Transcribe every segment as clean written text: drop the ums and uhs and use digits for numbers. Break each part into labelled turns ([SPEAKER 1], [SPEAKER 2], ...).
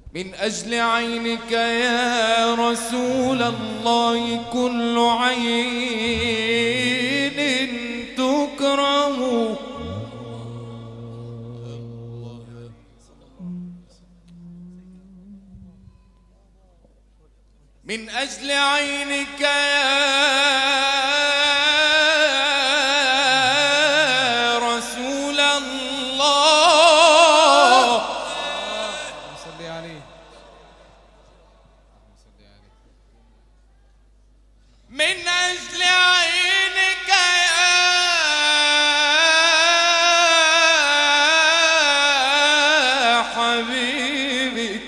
[SPEAKER 1] من أجل عينك يا رسول الله كل عين تكرم. من أجل عينك يا رسول الله صل عليه. من أجل عينك يا حبيبي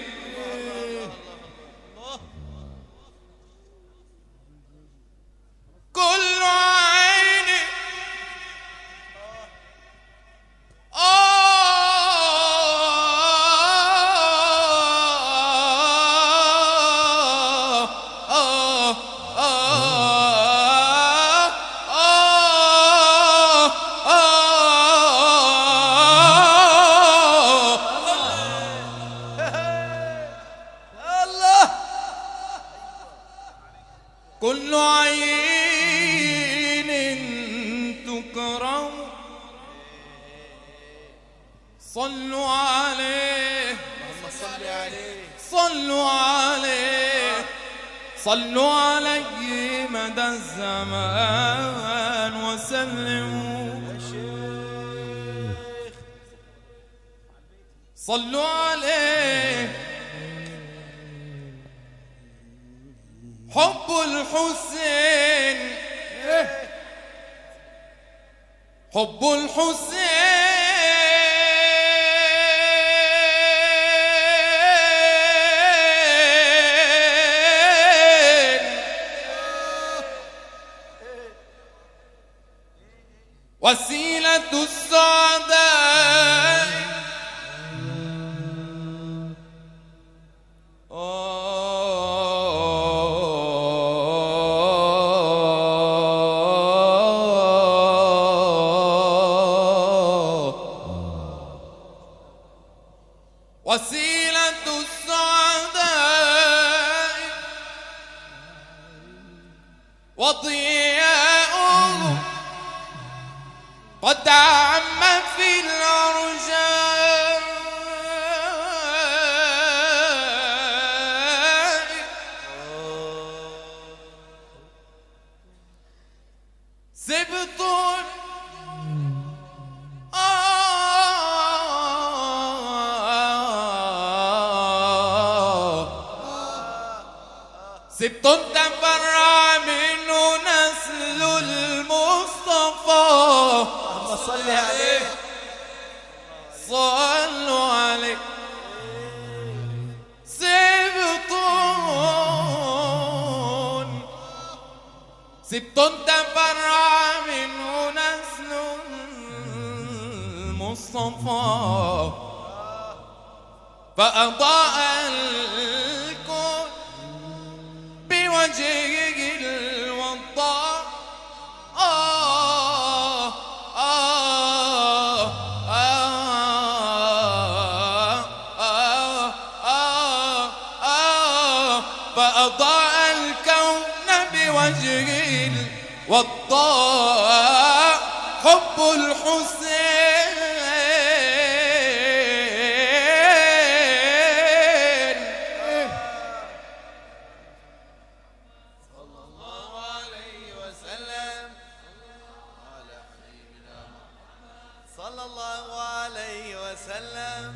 [SPEAKER 1] كل عيني كل عين تكرم. صلوا عليه
[SPEAKER 2] صل عليه
[SPEAKER 1] صلوا عليه صلوا عليه مدى الزمان وسلموا. صلوا عليه. حب الحسين حب الحسين وسيلة السعداء. وسيلة السعداء وضياؤه قد عم في الأرجاء. سبط سبط تفرع منه نسل المصطفى.
[SPEAKER 2] اللهم صل عليه
[SPEAKER 1] صلوا عليه. سبط تفرع منه نسل المصطفى فأضاء الكون بوجهه الوضاء. فأضاء الكون بوجهه الوضاء. حب الحسين صلى الله عليه وسلم على حبيبنا محمد
[SPEAKER 2] صلى الله عليه وسلم.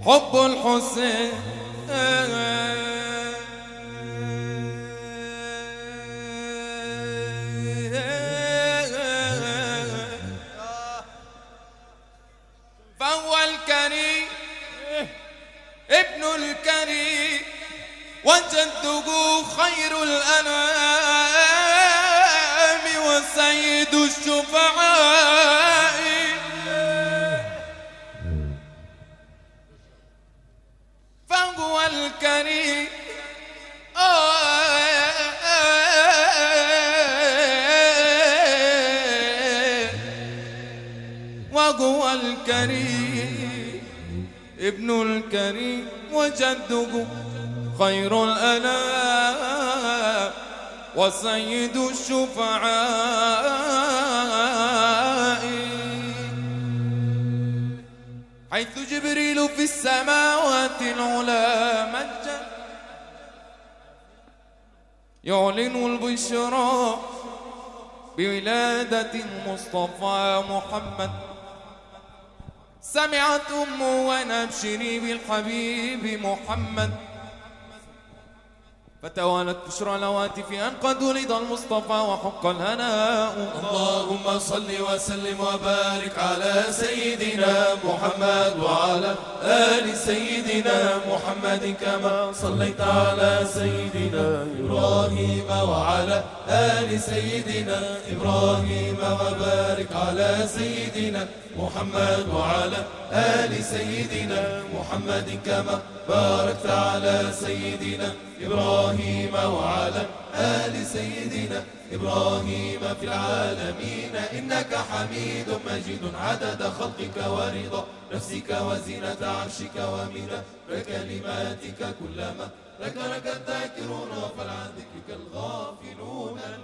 [SPEAKER 1] حب الحسين فهو الكريم ابن الكريم وجده خير الأنام وسيد الشفعاء فهو الكريم وهو الكريم ابن الكريم وجده خير الأنام وسيد الشفعاء حيث جبريل في السماوات العلى مجد يعلن البشرى بولادة المصطفى محمد سمعت أمه ونبشري بالحبيب محمد فتوالت بشرى الهواتف أن قد ولد المصطفى وحق الهناء.
[SPEAKER 2] اللهم صل وسلم وبارك على سيدنا محمد وعلى آل سيدنا محمد كما صليت على سيدنا إبراهيم وعلى آل سيدنا إبراهيم وبارك على سيدنا محمد وعلى آل سيدنا محمد كما باركت على سيدنا إبراهيم وعلى آل سيدنا إبراهيم في العالمين إنك حميد مجيد عدد خلقك ورضا نفسك وزينة عرشك ومداد كلماتك كلما ذكرك الذاكرون وفعل عن ذكرك الغافلون.